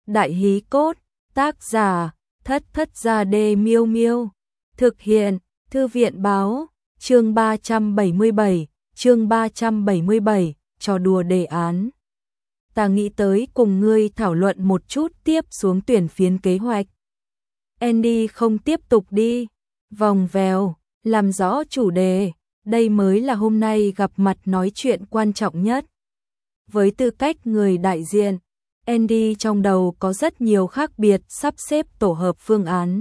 Đại hí cốt, tác giả, Thất Thất Gia Đê Miêu Miêu. Thực hiện, Thư viện báo, chương 377, trò đùa đề án. Ta nghĩ tới cùng ngươi thảo luận một chút tiếp xuống tuyển phiến kế hoạch. Andy không tiếp tục đi, vòng vèo, làm rõ chủ đề, đây mới là hôm nay gặp mặt nói chuyện quan trọng nhất. Với tư cách người đại diện, Andy trong đầu có rất nhiều khác biệt sắp xếp tổ hợp phương án.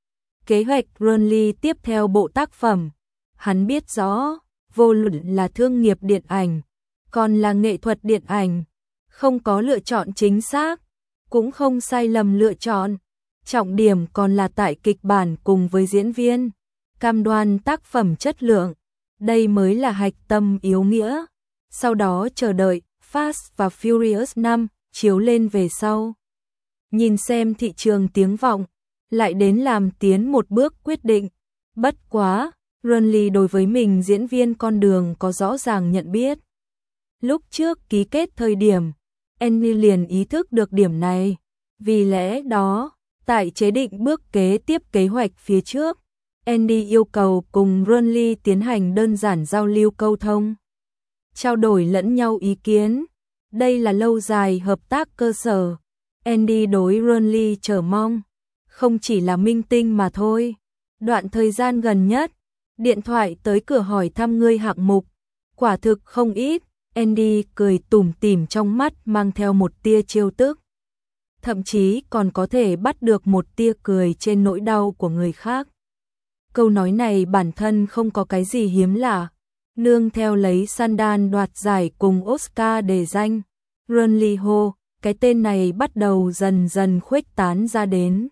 Kế hoạch Burnley tiếp theo bộ tác phẩm, hắn biết rõ, vô luận là thương nghiệp điện ảnh, còn là nghệ thuật điện ảnh, không có lựa chọn chính xác, cũng không sai lầm lựa chọn. Trọng điểm còn là tại kịch bản cùng với diễn viên, cam đoan tác phẩm chất lượng, đây mới là hạch tâm yếu nghĩa. Sau đó chờ đợi Fast và Furious 5 chiếu lên về sau. Nhìn xem thị trường tiếng vọng, lại đến làm tiến một bước quyết định. Bất quá, Burnley đối với mình diễn viên con đường có rõ ràng nhận biết. Lúc trước ký kết thời điểm, Andy liền ý thức được điểm này. Vì lẽ đó, tại chế định bước kế tiếp kế hoạch phía trước, Andy yêu cầu cùng Burnley tiến hành đơn giản giao lưu câu thông, trao đổi lẫn nhau ý kiến. Đây là lâu dài hợp tác cơ sở. Andy đối Burnley chờ mong, không chỉ là minh tinh mà thôi. Đoạn thời gian gần nhất, điện thoại tới cửa hỏi thăm ngươi hạng mục, quả thực không ít. Andy cười tủm tỉm trong mắt mang theo một tia trêu tức. Thậm chí còn có thể bắt được một tia cười trên nỗi đau của người khác. Câu nói này bản thân không có cái gì hiếm lạ. Nương theo lấy Sundance đoạt giải cùng Oscar đề danh, Burnley Ho, cái tên này bắt đầu dần dần khuếch tán ra đến.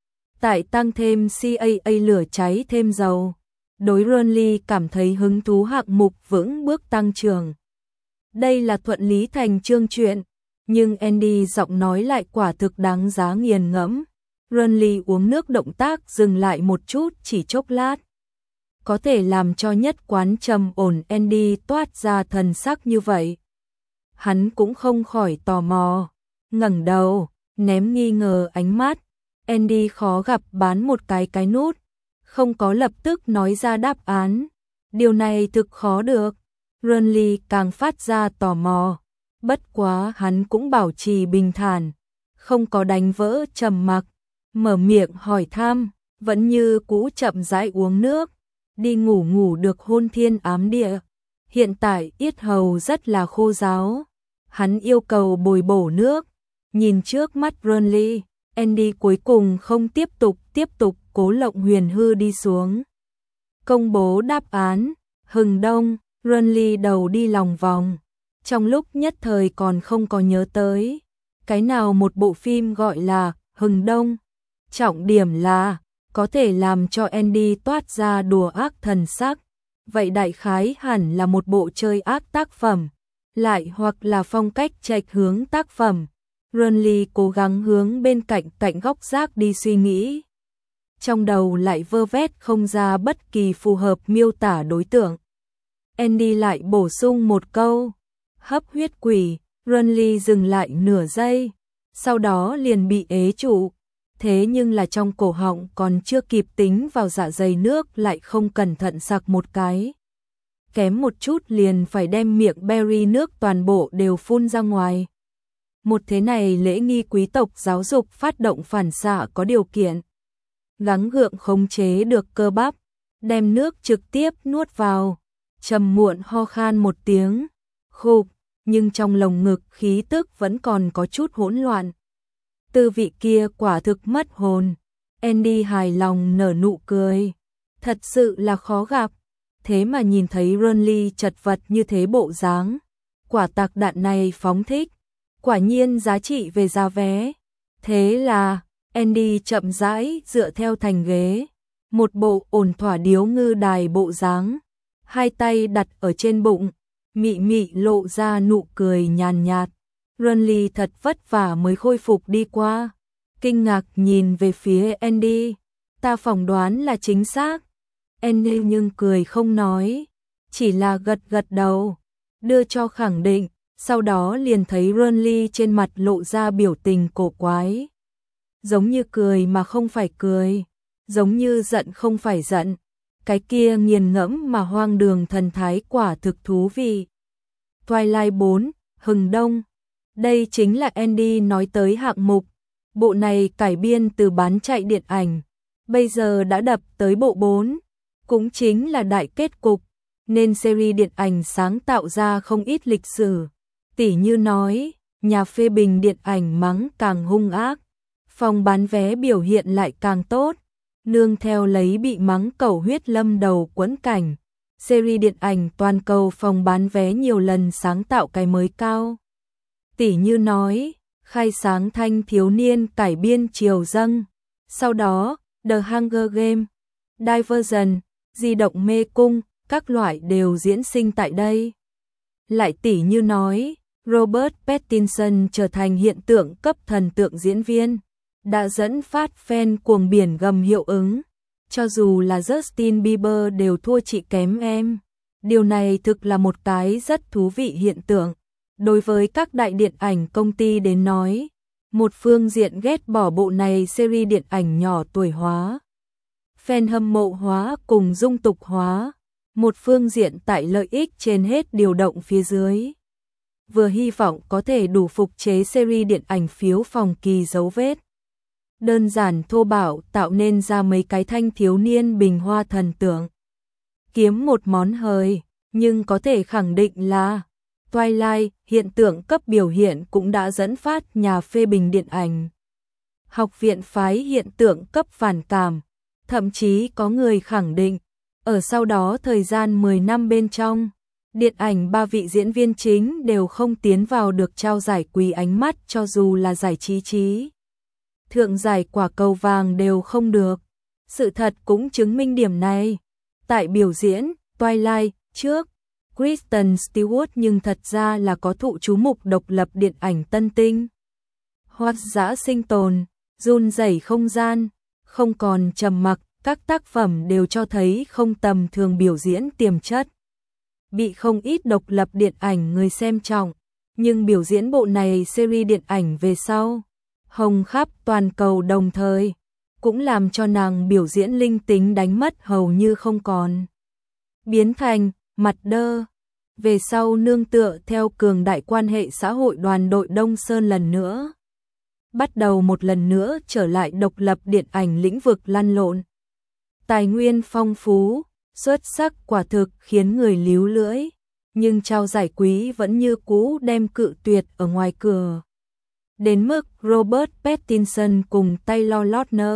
Tại tăng thêm CAA lửa cháy thêm dầu, đối Burnley cảm thấy hứng thú hạng mục vững bước tăng trưởng. Đây là thuận lý thành chương chuyện, nhưng Andy giọng nói lại quả thực đáng giá nghiền ngẫm. Burnley uống nước động tác dừng lại một chút chỉ chốc lát. Có thể làm cho nhất quán trầm ổn Andy toát ra thần sắc như vậy. Hắn cũng không khỏi tò mò, ngẩng đầu, ném nghi ngờ ánh mắt. Andy khó gặp bán một cái nút, không có lập tức nói ra đáp án. Điều này thực khó được. Burnley càng phát ra tò mò, bất quá hắn cũng bảo trì bình thản, không có đánh vỡ trầm mặc, mở miệng hỏi thăm, vẫn như cũ chậm rãi uống nước, đi ngủ được hôn thiên ám địa. Hiện tại yết hầu rất là khô ráo, hắn yêu cầu bồi bổ nước. Nhìn trước mắt Burnley, Andy cuối cùng không tiếp tục cố lộng huyền hư đi xuống. Công bố đáp án, Hừng Đông. Burnley đầu đi lòng vòng, trong lúc nhất thời còn không có nhớ tới cái nào một bộ phim gọi là Hừng Đông. Trọng điểm là có thể làm cho Andy toát ra đùa ác thần sắc, vậy đại khái hẳn là một bộ chơi ác tác phẩm, lại hoặc là phong cách trạch hướng tác phẩm. Burnley cố gắng hướng bên cạnh góc rác đi suy nghĩ, trong đầu lại vơ vét không ra bất kỳ phù hợp miêu tả đối tượng. Andy lại bổ sung một câu, hấp huyết quỷ. Burnley dừng lại nửa giây, sau đó liền bị ế trụ. Thế nhưng là trong cổ họng còn chưa kịp tính vào dạ dày nước lại không cẩn thận sặc một cái. Kém một chút liền phải đem miệng berry nước toàn bộ đều phun ra ngoài. Một thế này lễ nghi quý tộc giáo dục phát động phản xạ có điều kiện. Gắng gượng khống chế được cơ bắp, đem nước trực tiếp nuốt vào. Trầm muộn ho khan một tiếng, khục, nhưng trong lồng ngực khí tức vẫn còn có chút hỗn loạn. Tư vị kia quả thực mất hồn. Andy hài lòng nở nụ cười. Thật sự là khó gặp. Thế mà nhìn thấy Burnley chật vật như thế bộ dáng. Quả tạc đạn này phóng thích. Quả nhiên giá trị về giá vé. Thế là, Andy chậm rãi dựa theo thành ghế. Một bộ ổn thỏa điếu ngư đài bộ dáng. Hai tay đặt ở trên bụng, mị lộ ra nụ cười nhàn nhạt. Burnley thật vất vả mới khôi phục đi qua, kinh ngạc nhìn về phía Andy. Ta phỏng đoán là chính xác. Andy nhưng cười không nói, chỉ là gật đầu, đưa cho khẳng định. sau đó liền thấy Renly trên mặt lộ ra biểu tình cổ quái. Giống như cười mà không phải cười, giống như giận không phải giận. Cái kia nghiền ngẫm mà hoang đường thần thái quả thực thú vị. Twilight 4, Hừng Đông. Đây chính là Andy nói tới hạng mục. Bộ này cải biên từ bán chạy điện ảnh. Bây giờ đã đập tới bộ 4. Cũng chính là đại kết cục. Nên series điện ảnh sáng tạo ra không ít lịch sử. Tỉ như nói, nhà phê bình điện ảnh mắng càng hung ác. Phòng bán vé biểu hiện lại càng tốt. Nương theo lấy bị mắng cầu huyết lâm đầu quẫn cảnh. Series điện ảnh toàn cầu phòng bán vé nhiều lần sáng tạo cái mới cao. Tỉ như nói, khai sáng thanh thiếu niên cải biên triều dâng. Sau đó, The Hunger Games, Divergent, di động mê cung, các loại đều diễn sinh tại đây. Lại tỉ như nói, Robert Pattinson trở thành hiện tượng cấp thần tượng diễn viên, đã dẫn phát fan cuồng biển gầm hiệu ứng. Cho dù là Justin Bieber đều thua chị kém em. Điều này thực là một cái rất thú vị hiện tượng. Đối với các đại điện ảnh công ty đến nói, một phương diện ghét bỏ bộ này series điện ảnh nhỏ tuổi hóa, fan hâm mộ hóa cùng dung tục hóa, một phương diện tại lợi ích trên hết điều động phía dưới. Vừa hy vọng có thể đủ phục chế series điện ảnh phiếu phòng kỳ dấu vết. Đơn giản thô bạo tạo nên ra mấy cái thanh thiếu niên bình hoa thần tượng. Kiếm một món hời, nhưng có thể khẳng định là Twilight hiện tượng cấp biểu hiện cũng đã dẫn phát nhà phê bình điện ảnh. Học viện phái hiện tượng cấp phản cảm, thậm chí có người khẳng định, ở sau đó thời gian 10 năm bên trong, điện ảnh 3 vị diễn viên chính đều không tiến vào được trao giải quý ánh mắt cho dù là giải trí. Thượng giải quả cầu vàng đều không được. Sự thật cũng chứng minh điểm này. Tại biểu diễn Twilight trước, Kristen Stewart nhưng thật ra là có thụ chú mục độc lập điện ảnh tân tinh. Hoác dã sinh tồn, run rẩy không gian, không còn trầm mặc, các tác phẩm đều cho thấy không tầm thường biểu diễn tiềm chất. Bị không ít độc lập điện ảnh người xem trọng, nhưng biểu diễn bộ này series điện ảnh về sau, hồng khắp toàn cầu đồng thời, cũng làm cho nàng biểu diễn linh tính đánh mất hầu như không còn. Biến thành mặt đơ, về sau nương tựa theo cường đại quan hệ xã hội đoàn đội Đông Sơn lần nữa. Bắt đầu một lần nữa trở lại độc lập điện ảnh lĩnh vực lăn lộn. Tài nguyên phong phú, xuất sắc quả thực khiến người líu lưỡi, nhưng trao giải quý vẫn như cũ đem cự tuyệt ở ngoài cửa. Đến mức Robert Pattinson cùng Taylor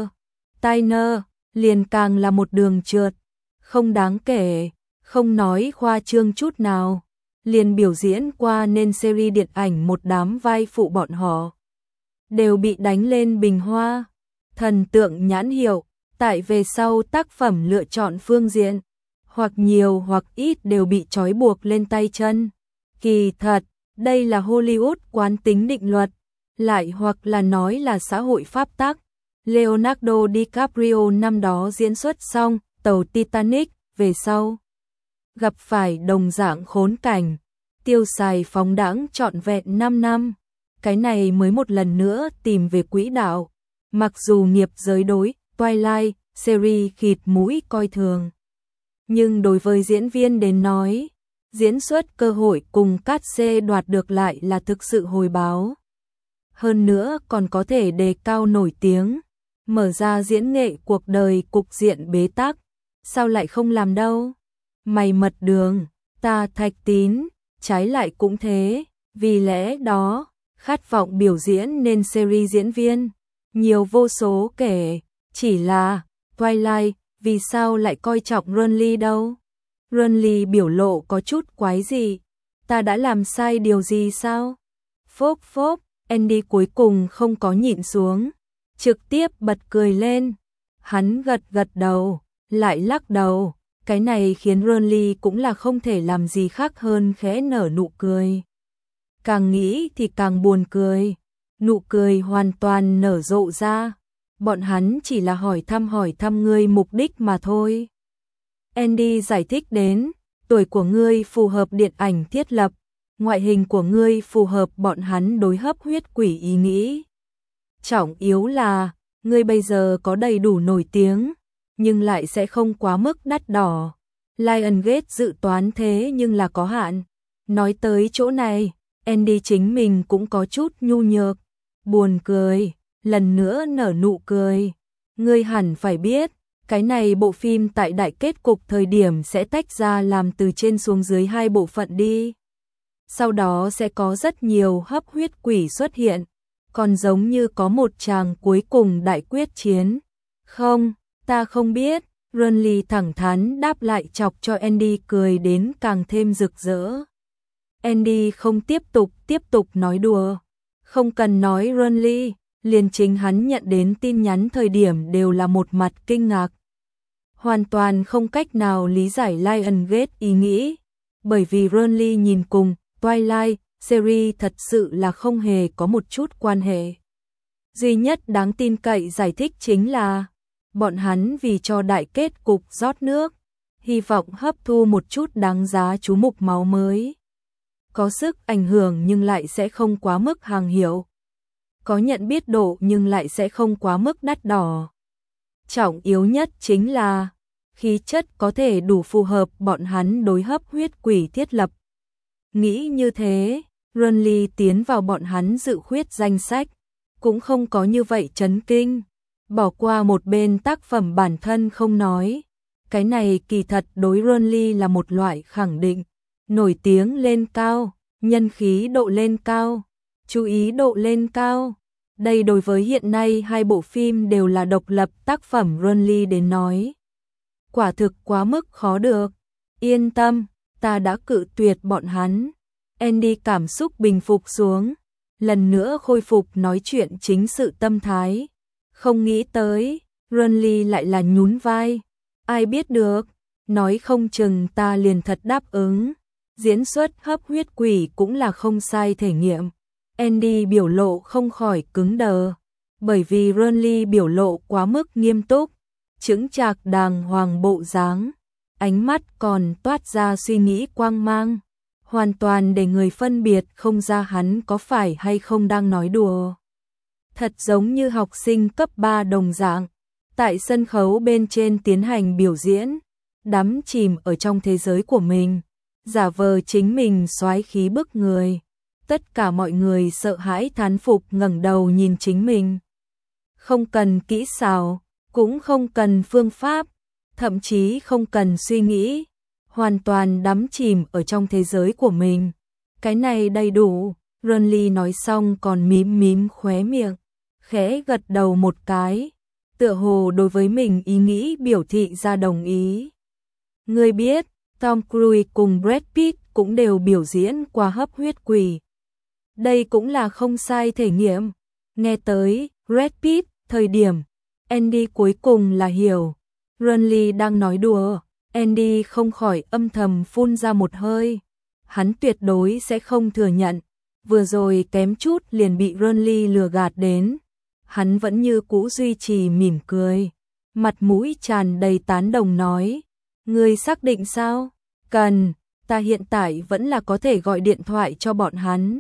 Lautner liền càng là một đường trượt, không đáng kể, không nói khoa trương chút nào, liền biểu diễn qua nên series điện ảnh một đám vai phụ bọn họ đều bị đánh lên bình hoa, thần tượng nhãn hiệu, tại về sau tác phẩm lựa chọn phương diện, hoặc nhiều hoặc ít đều bị trói buộc lên tay chân. Kỳ thật, đây là Hollywood quán tính định luật, lại hoặc là nói là xã hội pháp tắc. Leonardo DiCaprio năm đó diễn xuất xong tàu Titanic, về sau gặp phải đồng dạng khốn cảnh, tiêu xài phóng đãng trọn vẹn 5 năm, cái này mới một lần nữa tìm về quỹ đạo. Mặc dù nghiệp giới đối Twilight series khịt mũi coi thường, nhưng đối với diễn viên đến nói, diễn xuất cơ hội cùng cát xê đoạt được lại là thực sự hồi báo. Hơn nữa còn có thể đề cao nổi tiếng, mở ra diễn nghệ cuộc đời cục diện bế tắc, sao lại không làm đâu. Mày mật đường, ta Thạch Tín, trái lại cũng thế, vì lẽ đó, khát vọng biểu diễn nên series diễn viên, nhiều vô số kể, chỉ là, Twilight, vì sao lại coi trọng Renly đâu? Renly biểu lộ có chút quái gì? Ta đã làm sai điều gì sao? Phốp phốp, Andy cuối cùng không có nhịn xuống, trực tiếp bật cười lên. Hắn gật gật đầu, lại lắc đầu, cái này khiến Renly cũng là không thể làm gì khác hơn khẽ nở nụ cười. Càng nghĩ thì càng buồn cười, nụ cười hoàn toàn nở rộ ra. Bọn hắn chỉ là hỏi thăm ngươi mục đích mà thôi. Andy giải thích đến, tuổi của ngươi phù hợp điện ảnh thiết lập, ngoại hình của ngươi phù hợp bọn hắn đối hấp huyết quỷ ý nghĩ. Trọng yếu là, ngươi bây giờ có đầy đủ nổi tiếng, nhưng lại sẽ không quá mức đắt đỏ. Lionsgate dự toán thế nhưng là có hạn. Nói tới chỗ này, Andy chính mình cũng có chút nhu nhược, buồn cười, lần nữa nở nụ cười. Ngươi hẳn phải biết, cái này bộ phim tại đại kết cục thời điểm sẽ tách ra làm từ trên xuống dưới 2 bộ phận đi. Sau đó sẽ có rất nhiều hấp huyết quỷ xuất hiện, còn giống như có một tràng cuối cùng đại quyết chiến. Không, ta không biết, Renly thẳng thắn đáp lại, chọc cho Andy cười đến càng thêm rực rỡ. Andy không tiếp tục nói đùa. Không cần nói Renly, liền chính hắn nhận đến tin nhắn thời điểm đều là một mặt kinh ngạc. Hoàn toàn không cách nào lý giải Lionsgate ý nghĩ, bởi vì Renly nhìn cùng Twilight series thật sự là không hề có một chút quan hệ. Duy nhất đáng tin cậy giải thích chính là bọn hắn vì cho đại kết cục rót nước, hy vọng hấp thu một chút đáng giá chú mục máu mới. Có sức ảnh hưởng nhưng lại sẽ không quá mức hàng hiệu. Có nhận biết độ nhưng lại sẽ không quá mức đắt đỏ. Trọng yếu nhất chính là khí chất có thể đủ phù hợp bọn hắn đối hấp huyết quỷ thiết lập. Nghĩ như thế, Renly tiến vào bọn hắn dự khuyết danh sách, cũng không có như vậy chấn kinh. Bỏ qua một bên tác phẩm bản thân không nói, cái này kỳ thật đối Renly là một loại khẳng định. Nổi tiếng lên cao, nhân khí độ lên cao, chú ý độ lên cao. Đây đối với hiện nay 2 bộ phim đều là độc lập tác phẩm Renly đến nói. Quả thực quá mức khó được. Yên tâm, ta đã cự tuyệt bọn hắn. Andy cảm xúc bình phục xuống, lần nữa khôi phục nói chuyện chính sự tâm thái. Không nghĩ tới, Renly lại là nhún vai. Ai biết được, nói không chừng ta liền thật đáp ứng. Diễn xuất hấp huyết quỷ cũng là không sai thể nghiệm. Andy biểu lộ không khỏi cứng đờ, bởi vì Renly biểu lộ quá mức nghiêm túc, chững chạc đàng hoàng bộ dáng, ánh mắt còn toát ra suy nghĩ quang mang, hoàn toàn để người phân biệt không ra hắn có phải hay không đang nói đùa. Thật giống như học sinh cấp 3 đồng dạng, tại sân khấu bên trên tiến hành biểu diễn, đắm chìm ở trong thế giới của mình, giả vờ chính mình soái khí bức người. Tất cả mọi người sợ hãi thán phục ngẩng đầu nhìn chính mình. Không cần kỹ xảo, cũng không cần phương pháp, thậm chí không cần suy nghĩ, hoàn toàn đắm chìm ở trong thế giới của mình. Cái này đầy đủ. Renly nói xong còn mím mím khóe miệng, khẽ gật đầu một cái, tựa hồ đối với mình ý nghĩ biểu thị ra đồng ý. Ngươi biết, Tom Cruise cùng Brad Pitt cũng đều biểu diễn qua hấp huyết quỷ. Đây cũng là không sai thể nghiệm. Nghe tới Brad Pitt thời điểm, Andy cuối cùng là hiểu. Renly đang nói đùa, Andy không khỏi âm thầm phun ra một hơi. Hắn tuyệt đối sẽ không thừa nhận, vừa rồi kém chút liền bị Renly lừa gạt đến. Hắn vẫn như cũ duy trì mỉm cười, mặt mũi tràn đầy tán đồng nói, ngươi xác định sao? Cần, ta hiện tại vẫn là có thể gọi điện thoại cho bọn hắn.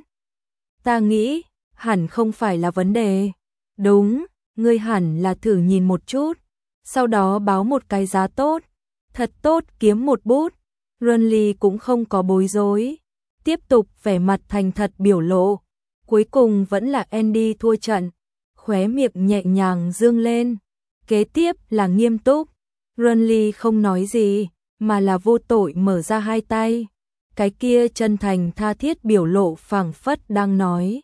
Ta nghĩ, hẳn không phải là vấn đề. Đúng, ngươi hẳn là thử nhìn một chút, sau đó báo một cái giá tốt, thật tốt kiếm một bút. Renly cũng không có bối rối, tiếp tục vẻ mặt thành thật biểu lộ. Cuối cùng vẫn là Andy thua trận, khóe miệng nhẹ nhàng dương lên. Kế tiếp là nghiêm túc. Renly không nói gì, mà là vô tội mở ra hai tay. Cái kia chân thành tha thiết biểu lộ phảng phất đang nói.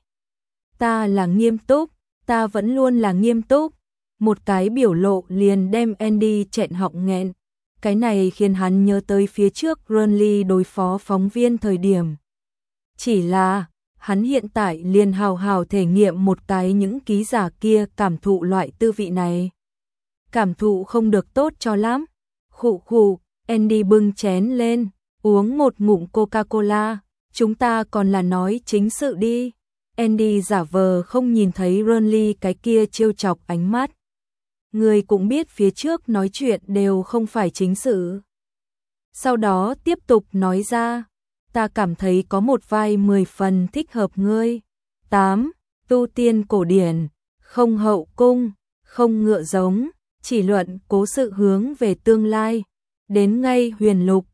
Ta là nghiêm túc, ta vẫn luôn là nghiêm túc. Một cái biểu lộ liền đem Andy nghẹn họng nghẹn. Cái này khiến hắn nhớ tới phía trước Renly đối phó phóng viên thời điểm. Chỉ là, hắn hiện tại liền hào hào thể nghiệm một cái những ký giả kia cảm thụ loại tư vị này. Cảm thụ không được tốt cho lắm. Khụ khụ, Andy bưng chén lên, uống một ngụm Coca-Cola. Chúng ta còn là nói chính sự đi. Andy giả vờ không nhìn thấy Renly cái kia trêu chọc ánh mắt. Người cũng biết phía trước nói chuyện đều không phải chính sự. Sau đó tiếp tục nói ra, ta cảm thấy có một vai 10 phần thích hợp ngươi. 8. Tu tiên cổ điển, không hậu cung, không ngựa giống, chỉ luận cố sự hướng về tương lai. Đến ngay huyền lục,